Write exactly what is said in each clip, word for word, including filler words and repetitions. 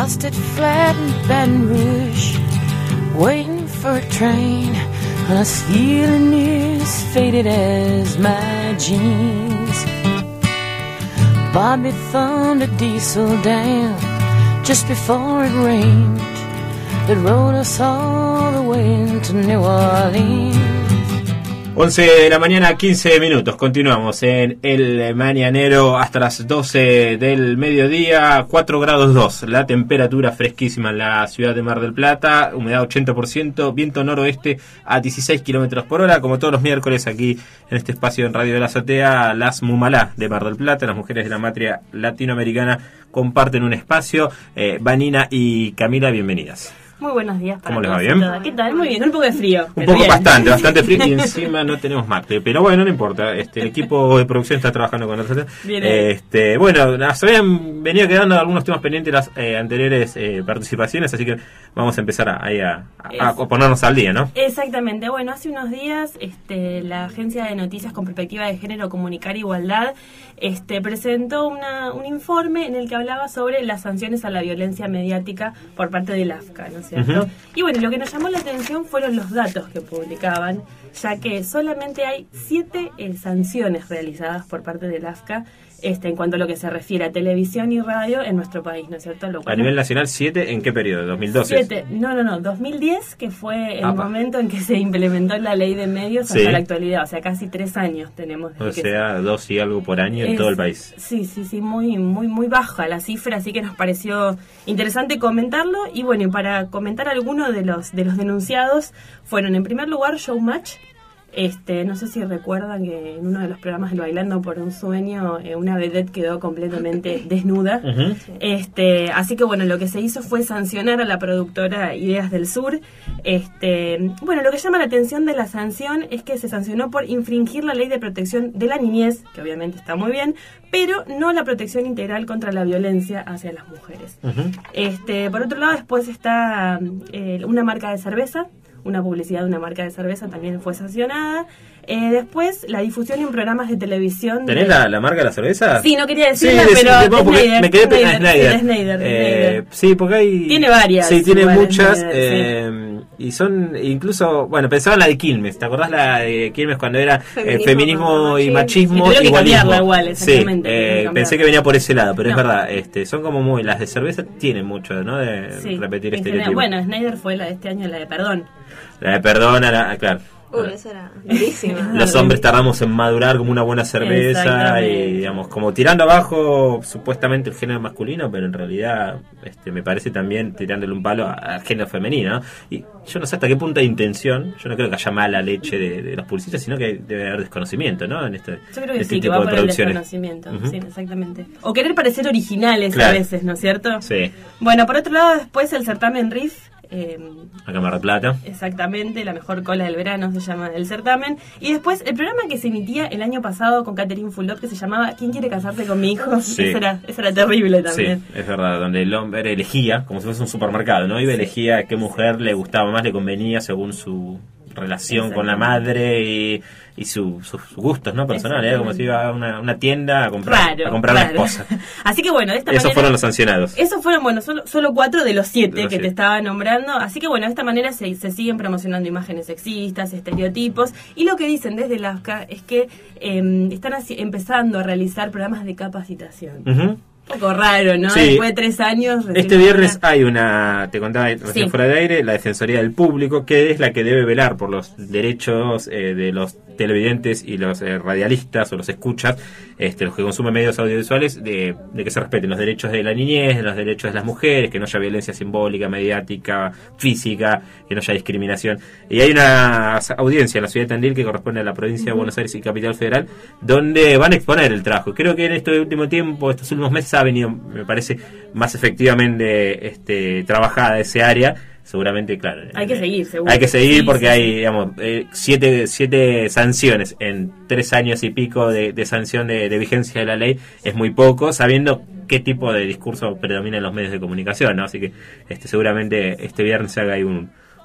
lost it flat in Baton Rouge, waiting for a train. I was feeling as faded as my jeans. Bobby thumbed a diesel down just before it rained. It rode us all the way to New Orleans. once de la mañana, quince minutos. Continuamos en el mañanero hasta las doce del mediodía. cuatro grados dos. La temperatura fresquísima en la ciudad de Mar del Plata. Humedad ochenta por ciento. Viento noroeste a dieciséis kilómetros por hora. Como todos los miércoles aquí en este espacio en Radio de la Azotea, las Mumalá de Mar del Plata, las mujeres de la matria latinoamericana, comparten un espacio. Eh, Vanina y Camila, bienvenidas. Muy buenos días para ¿Cómo les va? todos. ¿Bien? ¿Qué tal? Muy bien, un poco de frío. Un poco bien. bastante, bastante frío y encima no tenemos mate. Pero bueno, no importa. Este, el equipo de producción está trabajando con nosotros. Bien, este, bueno, nos habían venido quedando algunos temas pendientes las eh, anteriores eh, participaciones, así que vamos a empezar a, ahí a, a, a ponernos al día, ¿no? Exactamente. Bueno, hace unos días este, la Agencia de Noticias con Perspectiva de Género, Comunicar Igualdad este, presentó una, un informe en el que hablaba sobre las sanciones a la violencia mediática por parte del A F C A, ¿no es cierto? Uh-huh. Y bueno, lo que nos llamó la atención fueron los datos que publicaban, ya que solamente hay siete eh, sanciones realizadas por parte del A F C A este, en cuanto a lo que se refiere a televisión y radio en nuestro país, ¿no es cierto? Lo cual a nivel nacional, ¿siete en qué periodo? ¿dos mil doce? Siete, no, no, no, dos mil diez, que fue el Apa. momento en que se implementó la ley de medios hasta sí. la actualidad, o sea, casi tres años tenemos. O sea, se... dos y algo por año es, en todo el país. Sí, sí, sí, muy, muy, muy baja la cifra, así que nos pareció interesante comentarlo. Y bueno, y para comentar algunos de los, de los denunciados, fueron en primer lugar Showmatch. Este, no sé si recuerdan que en uno de los programas del Bailando por un Sueño eh, una vedette quedó completamente desnuda. Uh-huh. Este, así que bueno, lo que se hizo fue sancionar a la productora Ideas del Sur. Este, bueno, lo que llama la atención de la sanción es que se sancionó por infringir la ley de protección de la niñez, que obviamente está muy bien, pero no la protección integral contra la violencia hacia las mujeres. Uh-huh. Este, por otro lado, después está eh, una marca de cerveza. Una publicidad de una marca de cerveza también fue sancionada. Eh, después, la difusión en programas de televisión. ¿Tenés de... la, la marca de la cerveza? Sí, no quería decirla, sí, pero sí, no, porque Snyder, me quedé Snyder, en Snyder. Sí, Snyder, eh, Snyder. Sí, porque hay... Tiene varias. Sí, tiene igual, muchas. Snyder, eh, sí. Y son incluso... Bueno, pensaba en la de Quilmes. ¿Te acordás la de Quilmes cuando era feminismo, eh, feminismo y machismo? Y igualismo. Igual, exactamente. Sí, eh, pensé que venía por ese lado, pero no. Es verdad. este Son como muy... Las de cerveza tienen mucho, ¿no? De sí, repetir estereotipos. Bueno, Snyder fue la de este año, la de Perdón. La de Perdón, la, claro. Uy, esa era durísima. Los hombres tardamos en madurar como una buena cerveza y digamos como tirando abajo supuestamente el género masculino, pero en realidad este me parece también tirándole un palo al género femenino, ¿no? Y yo no sé hasta qué punto de intención, yo no creo que haya mala leche de, de los publicistas, sino que debe haber desconocimiento, ¿no? En este, yo creo que este sí, tipo que va de por producciones. El desconocimiento, uh-huh. Sí, exactamente. O querer parecer originales claro. A veces, ¿no es cierto? Sí. Bueno, por otro lado, después el certamen R I F. Eh, Acá en Mar del Plata. Exactamente, la mejor cola del verano se llama el certamen. Y después el programa que se emitía el año pasado con Catherine Fulop, que se llamaba ¿Quién quiere casarse con mi hijo? Sí. Eso era, eso era terrible también. Sí, es verdad, donde el hombre elegía, como si fuese un supermercado, ¿no? Iba, elegía a qué mujer le gustaba más, le convenía según su relación con la madre y, y su, sus gustos, ¿no? Personales, ¿eh? Como si iba a una, una tienda a comprar, claro, a comprar claro. una esposa. Así que bueno, de esta esos manera, fueron los sancionados. Esos fueron, bueno, solo, solo cuatro de los siete de los que siete. te estaba nombrando. Así que bueno, de esta manera se, se siguen promocionando imágenes sexistas, estereotipos. Y lo que dicen desde el A F C A es que eh, están así, empezando a realizar programas de capacitación. Uh-huh. Un poco raro, ¿no? Sí. Después de tres años... Este viernes una... hay una, te contaba recién sí. fuera de aire, la Defensoría del Público, que es la que debe velar por los derechos eh, de los televidentes y los eh, radialistas o los escuchas, este, los que consumen medios audiovisuales, de, de que se respeten los derechos de la niñez, de los derechos de las mujeres, que no haya violencia simbólica, mediática, física, que no haya discriminación. Y hay una audiencia en la ciudad de Tandil que corresponde a la provincia uh-huh. de Buenos Aires y Capital Federal, donde van a exponer el trabajo. Creo que en este último tiempo, estos últimos meses, ha venido, me parece, más efectivamente este, trabajada ese área. Seguramente, claro. Hay que seguir, seguro. Hay que seguir sí, porque sí, hay, sí. digamos, eh, siete, siete sanciones en tres años y pico de, de sanción de, de vigencia de la ley. Es muy poco, sabiendo qué tipo de discurso predomina en los medios de comunicación, ¿no? Así que este seguramente este viernes se haga ahí un,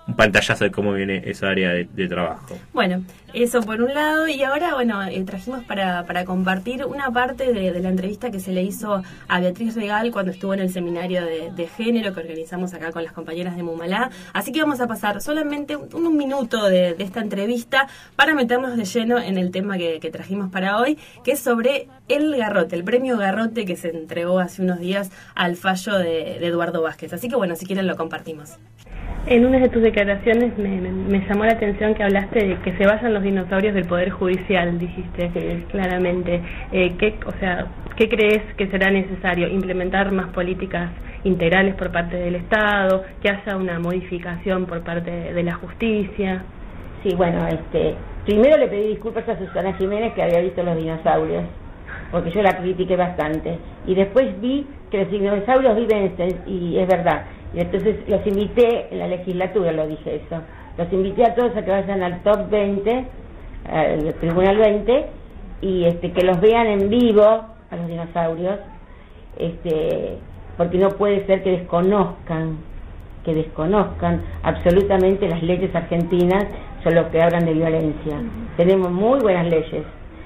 un pantallazo de cómo viene esa área de, de trabajo. Bueno, eso por un lado, y ahora, bueno, eh, trajimos para, para compartir una parte de, de la entrevista que se le hizo a Beatriz Regal cuando estuvo en el seminario de, de género que organizamos acá con las compañeras de Mumalá. Así que vamos a pasar solamente un, un minuto de, de esta entrevista para meternos de lleno en el tema que, que trajimos para hoy, que es sobre el Garrote, el premio Garrote que se entregó hace unos días al fallo de, de Eduardo Vázquez. Así que bueno, si quieren lo compartimos. En una de tus declaraciones me, me, me llamó la atención que hablaste de que se vayan los dinosaurios del Poder Judicial, dijiste sí. claramente. Eh, ¿qué, o sea, ¿qué crees que será necesario? ¿Implementar más políticas integrales por parte del Estado? ¿Que haya una modificación por parte de la justicia? Sí, bueno, este, primero le pedí disculpas a Susana Jiménez que había visto los dinosaurios, porque yo la critiqué bastante. Y después vi que los dinosaurios viven, y es verdad. Y entonces los invité, en la legislatura lo dije eso, los invité a todos a que vayan al top veinte, al Tribunal veinte, y este que los vean en vivo a los dinosaurios, este porque no puede ser que desconozcan, que desconozcan absolutamente las leyes argentinas sobre lo que hablan de violencia. Uh-huh. Tenemos muy buenas leyes,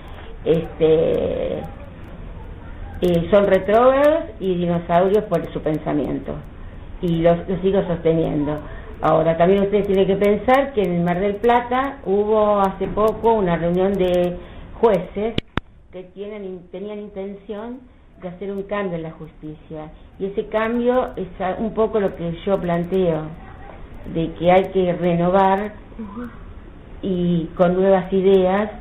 este eh, son retrógrados y dinosaurios por su pensamiento. Y los, los sigo sosteniendo. Ahora, también ustedes tienen que pensar que en Mar del Plata hubo hace poco una reunión de jueces que tienen, tenían intención de hacer un cambio en la justicia. Y ese cambio es un poco lo que yo planteo, de que hay que renovar y con nuevas ideas,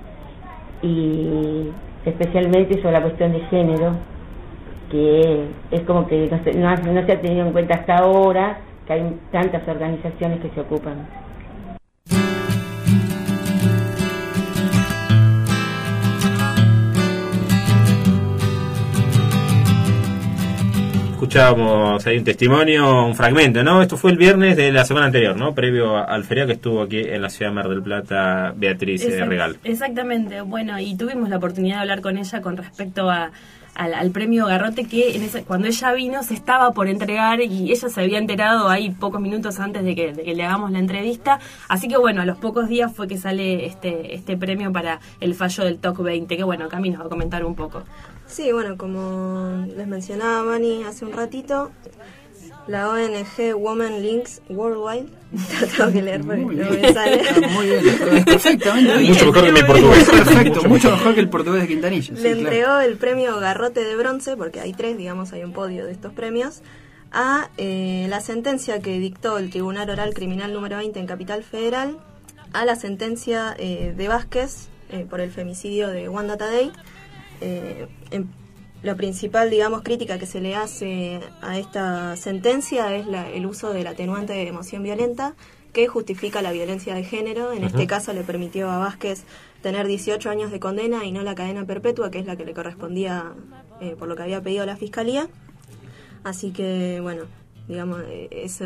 y especialmente sobre la cuestión de género, que es como que no se, no, no se ha tenido en cuenta hasta ahora, que hay tantas organizaciones que se ocupan. Escuchábamos ahí un testimonio, un fragmento, ¿no? Esto fue el viernes de la semana anterior, ¿no? Previo al feriado que estuvo aquí en la ciudad de Mar del Plata, Beatriz Exact- Regal. Exactamente, bueno, y tuvimos la oportunidad de hablar con ella con respecto a Al, al premio Garrote, que en ese, cuando ella vino se estaba por entregar y ella se había enterado ahí pocos minutos antes de que, de que le hagamos la entrevista, así que bueno, a los pocos días fue que sale este este premio para el fallo del T O C veinte, que bueno, Cami nos va a comentar un poco. Sí, bueno, como les mencionaba Mani hace un ratito, la O N G Women Links Worldwide, tengo que leer porque no me sale. Muy bien, perfectamente bien. Mucho mejor que mi portugués. Perfecto, mucho mejor que el portugués de Quintanilla. Le sí, entregó claro. el premio Garrote de bronce, porque hay tres, digamos, hay un podio de estos premios, a eh, la sentencia que dictó el Tribunal Oral Criminal número veinte en Capital Federal, a la sentencia eh, de Vázquez eh, por el femicidio de Wanda Tadei. Eh, en, Lo principal, digamos, crítica que se le hace a esta sentencia es la, el uso del atenuante de emoción violenta que justifica la violencia de género. En uh-huh. este caso le permitió a Vázquez tener dieciocho años de condena y no la cadena perpetua, que es la que le correspondía eh, por lo que había pedido la Fiscalía. Así que, bueno, digamos, ese,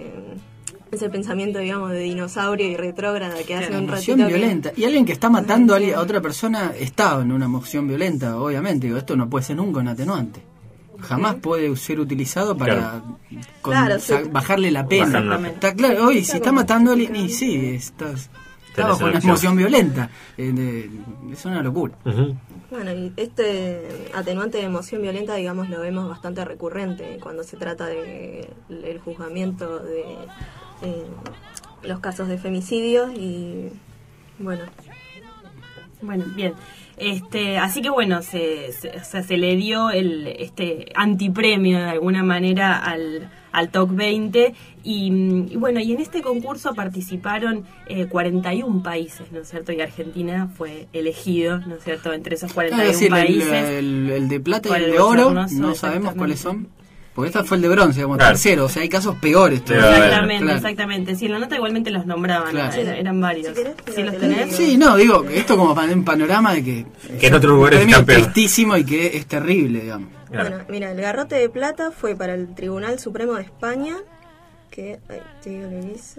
ese pensamiento, digamos, de dinosaurio y retrógrada que hace claro, un emoción ratito violenta. Que... Y alguien que está matando a, a otra persona está en una emoción violenta, obviamente. Digo, esto no puede ser nunca un atenuante. Jamás sí. puede ser utilizado para claro. con, claro, sí. bajarle la pena. Está claro, hoy si está matando a alguien, y sí, estás... Está bajo una emoción violenta. Eh, de, es una locura. Uh-huh. Bueno, y este atenuante de emoción violenta, digamos, lo vemos bastante recurrente cuando se trata de el juzgamiento de eh, los casos de femicidios y bueno. Bueno, bien. Este, así que bueno, se, se, o sea, se le dio el este antipremio de alguna manera al, al T O C veinte y, y bueno, y en este concurso participaron eh, cuarenta y un países, ¿no es cierto? Y Argentina fue elegido, ¿no es cierto?, entre esos cuarenta y un es decir, países. El, el, el de plata y el de oro, no sabemos cuáles son. Porque esta fue el de bronce, como claro. tercero, o sea, hay casos peores. Exactamente, claro. exactamente. Sí, en la nota igualmente los nombraban, claro. era, eran varios. Si querés, ¿Sí los tenés? Sí, no, digo, esto como para un panorama de que... Que en otros lugares es está peor. tristísimo y que es terrible, digamos. Claro. Bueno, mira, el Garrote de Plata fue para el Tribunal Supremo de España, que... Ay, te digo lo hizo...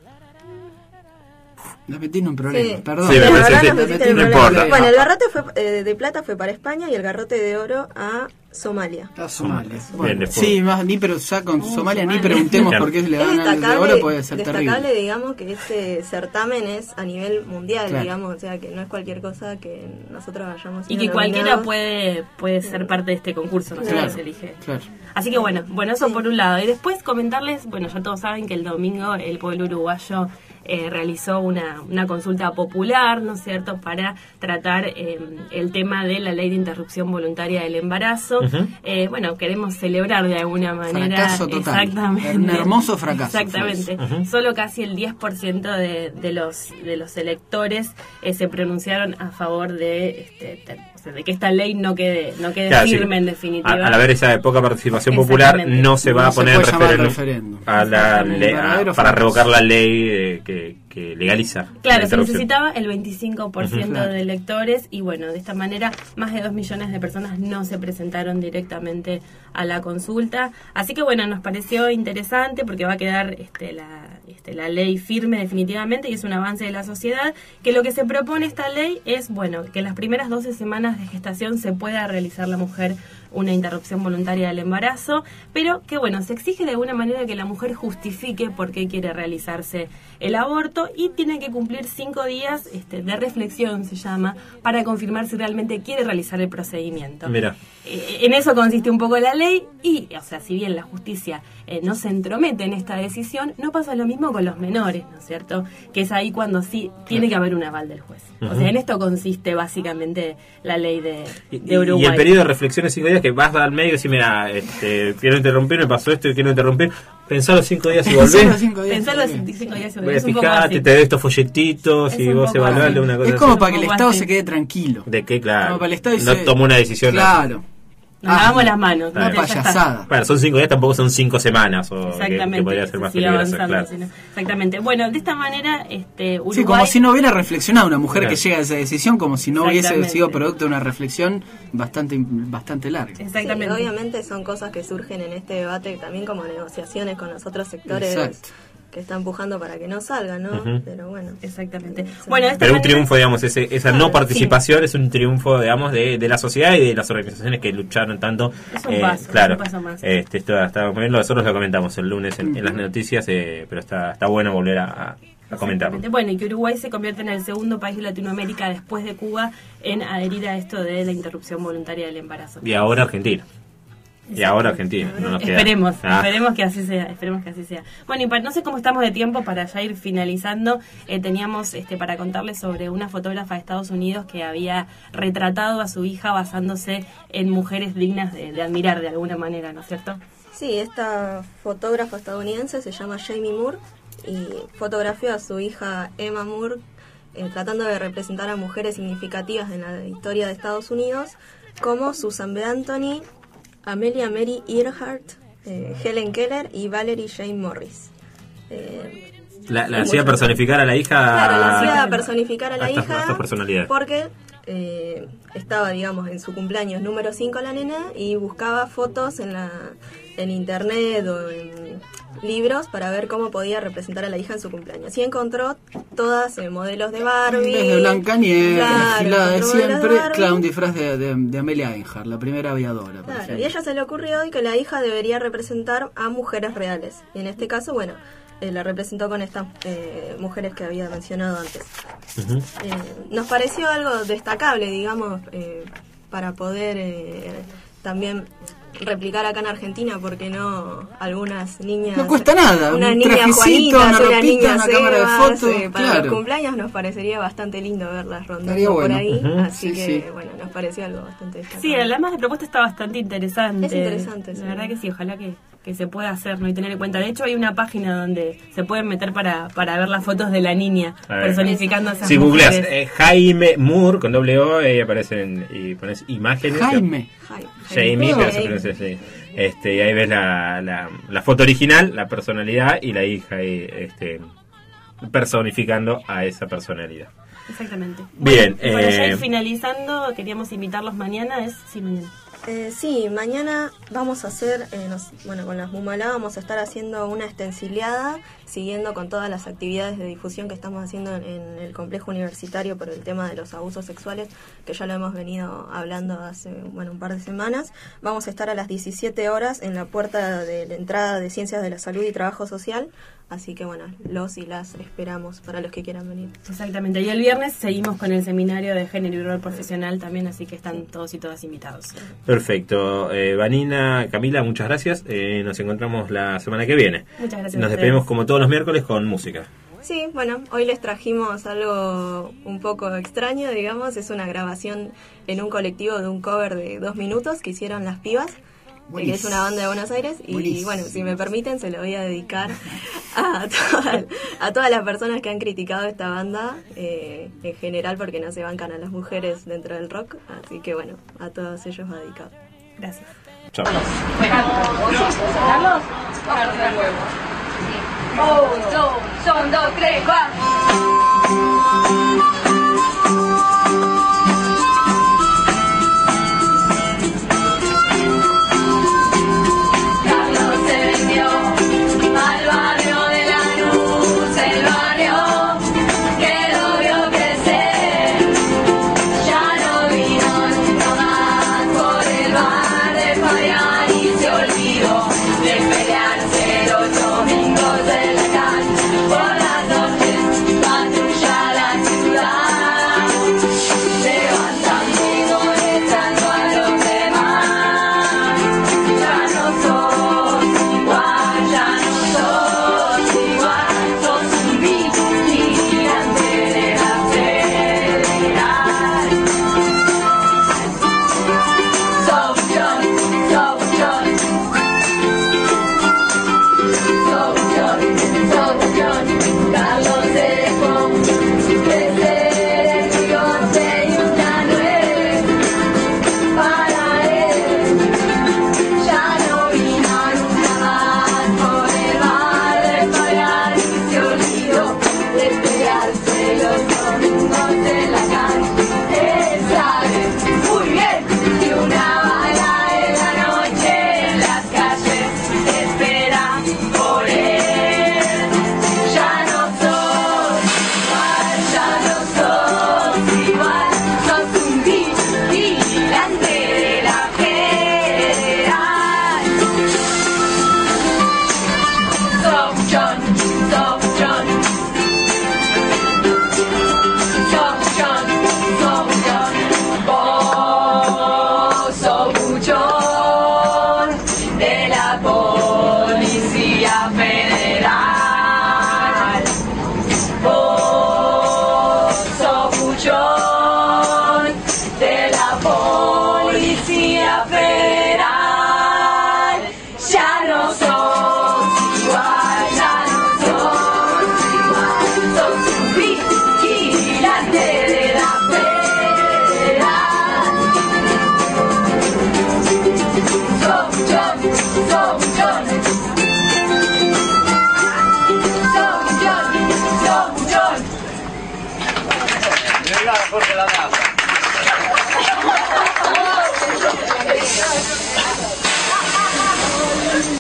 Nos metí en un problema, sí. perdón. Sí, la verdad sí, nos metiste en un no problema. importa. Bueno, el garrote fue, eh, de plata fue para España y el garrote de oro a Somalia. Ah, Somalia. Bien, Bueno, después. sí, más, ni pero ya con Uh, Somalia, Somalia. ni preguntemos Claro. por qué le Es dan al de destacable, oro, puede ser destacable terrible. digamos, que este certamen es a nivel mundial, Claro. digamos, o sea, que no es cualquier cosa que nosotros hayamos Y sido que cualquiera nominados. puede puede ser parte de este concurso, no sé Claro, cómo se elige. claro. Así que bueno, bueno, eso por un lado. Y después comentarles, bueno, ya todos saben que el domingo el pueblo uruguayo eh, realizó una, una consulta popular, ¿no es cierto?, para tratar eh, el tema de la ley de interrupción voluntaria del embarazo. Ujú. Eh, bueno, queremos celebrar de alguna manera. Fracaso total. Exactamente. Un hermoso fracaso Exactamente. fue eso. Ujú. Solo casi el diez por ciento de, de los de los electores eh, se pronunciaron a favor de este, te- o sea, de que esta ley no quede no quede Claro, sí. firme en definitiva. A- Al haber esa poca participación popular, Exactamente. no se va No a se poner puede el llamar referéndum referéndum. a la Exactamente. ley- a- Verdadero para fracaso. revocar la ley eh, que, que legaliza. la Claro, se interrupción. necesitaba el veinticinco por ciento Ujú. Claro. de electores y bueno, de esta manera más de dos millones de personas no se presentaron directamente a la consulta. Así que bueno, nos pareció interesante porque va a quedar este, la, este, la ley firme definitivamente y es un avance de la sociedad, que lo que se propone esta ley es, bueno, que en las primeras doce semanas de gestación se pueda realizar la mujer una interrupción voluntaria del embarazo, pero que bueno, se exige de alguna manera que la mujer justifique por qué quiere realizarse el aborto y tiene que cumplir cinco días este, de reflexión, se llama, para confirmar si realmente quiere realizar el procedimiento. Mira. Eh, en eso consiste un poco la ley y, o sea, si bien la justicia eh, no se entromete en esta decisión, no pasa lo mismo con los menores, ¿no es cierto? Que es ahí cuando sí tiene que haber un aval del juez. O Ujú. sea, en esto consiste básicamente la ley de, Y, de Uruguay. y el periodo de reflexión es cinco días que vas al medio y decís, mira, este, quiero interrumpir, me pasó esto y quiero interrumpir. Pensá los cinco días y volvés. Pensá los cinco días. Pensá los cinco días y Voy a es un poco fijarte, así. te doy estos folletitos Es y un vos poco evaluás así. de una cosa Es como así. para que el Como Estado así. se quede tranquilo. De que, claro, Como para el Estado y no se- tomó una decisión. Claro. Nos Ah, lavamos las manos. Claro. ¿no? Ya está. Payasada. Bueno, son cinco días, tampoco son cinco semanas. O que- Exactamente. Que, podría ser más sigue peligroso, avanzando, claro. sino- Exactamente. Bueno, de esta manera, este, Uruguay... Sí, como si no hubiera reflexionado una mujer Claro. que llega a esa decisión, como si no hubiese Exactamente. sido producto de una reflexión bastante bastante larga. Exactamente. Sí, obviamente son cosas que surgen en este debate también como negociaciones con los otros sectores Exacto. que están empujando para que no salgan, ¿no? Ujú. Pero bueno. Exactamente. Sí. Bueno, de esta Pero un manera- triunfo, digamos, ese, esa Claro, no participación es un triunfo, digamos, de, de la sociedad y de las organizaciones que lucharon tanto. Es un eh, paso, claro, es un paso más. Este, esto está muy bien, nosotros lo comentamos el lunes en, en las noticias, eh, pero está, está bueno volver a, a, a comentarlo. Exactamente. Bueno, y que Uruguay se convierte en el segundo país de Latinoamérica después de Cuba en adherir a esto de la interrupción voluntaria del embarazo. Y ahora Argentina. Y ahora Argentina. No nos queda. Esperemos, Ah. esperemos que así sea, esperemos que así sea. Bueno, y para, no sé cómo estamos de tiempo para ya ir finalizando, eh, teníamos este para contarles sobre una fotógrafa de Estados Unidos que había retratado a su hija basándose en mujeres dignas de, de admirar de alguna manera, ¿no es cierto? Sí, esta fotógrafa estadounidense se llama Jamie Moore y fotografió a su hija Emma Moore eh, tratando de representar a mujeres significativas en la historia de Estados Unidos como Susan B. Anthony, Amelia Mary Earhart, eh, Helen Keller y Valerie Jane Morris. Eh, La, la Sí, hacía mucho. personificar a la hija. Claro, la hacía personificar a la a estas- hija a estas personalidades. porque eh, estaba, digamos, en su cumpleaños número cinco la nena y buscaba fotos en la en internet o en libros para ver cómo podía representar a la hija en su cumpleaños. Y encontró todas eh, modelos de Barbie. Desde Blancanieves, Claro, la de encontró modelos de siempre, Barbie. claro, un disfraz de, de, de Amelia Earhart, la primera aviadora. por Claro, ejemplo. y a ella se le ocurrió que la hija debería representar a mujeres reales. Y en este caso, bueno, eh, la representó con estas eh, mujeres que había mencionado antes. Ujú. Eh, nos pareció algo destacable, digamos, eh, para poder eh, también replicar acá en Argentina, porque no algunas niñas... No cuesta nada, Una un niña trajecito, Juanita, una una ropita, niña una cámara de Sebas, fotos, eh, para claro. los cumpleaños nos parecería bastante lindo verlas rondando Estaría por bueno. ahí, Ujú. así Sí, que, sí. bueno, nos pareció algo bastante destacable. Sí, además de propuesta está bastante interesante. Es interesante, La sí. verdad que sí, ojalá que, que se pueda hacer, ¿no? Y tener en cuenta. De hecho, hay una página donde se pueden meter para, para ver las fotos de la niña A ver. personificando a esas Si googleas mujeres. eh, Jaime Moore con doble O, ahí aparecen y pones imágenes. Jaime. Jaime. Jamie, pero se Jaime. pronuncia así. Este, y ahí ves la, la, la foto original, la personalidad y la hija ahí, este, personificando a esa personalidad. Exactamente. Bien, Bueno, y para ya eh, ir finalizando, queríamos invitarlos mañana, es sí, mañana. Eh, sí, mañana vamos a hacer, eh, nos, bueno, con las Mumalá vamos a estar haciendo una extensileada, siguiendo con todas las actividades de difusión que estamos haciendo en, en el complejo universitario por el tema de los abusos sexuales, que ya lo hemos venido hablando hace, bueno, un par de semanas. Vamos a estar a las diecisiete horas en la puerta de la entrada de Ciencias de la Salud y Trabajo Social, así que bueno, los y las esperamos para los que quieran venir. Exactamente, y el viernes seguimos con el seminario de género y rol profesional también, así que están todos y todas invitados. Perfecto. Eh, Vanina, Camila, muchas gracias. Eh, nos encontramos la semana que viene. Muchas gracias. Nos despedimos como todos los miércoles con música. Sí, bueno, hoy les trajimos algo un poco extraño, digamos. Es una grabación en un colectivo de un cover de dos minutos que hicieron Las Pibas, que es una banda de Buenos Aires. Y Buenísimo. bueno, si me permiten, se lo voy a dedicar a, toda, a todas las personas que han criticado esta banda, eh, en general, porque no se bancan a las mujeres dentro del rock. Así que bueno, a todos ellos va dedicado. Gracias. Chao. Oh, son, son dos, tres, cuatro.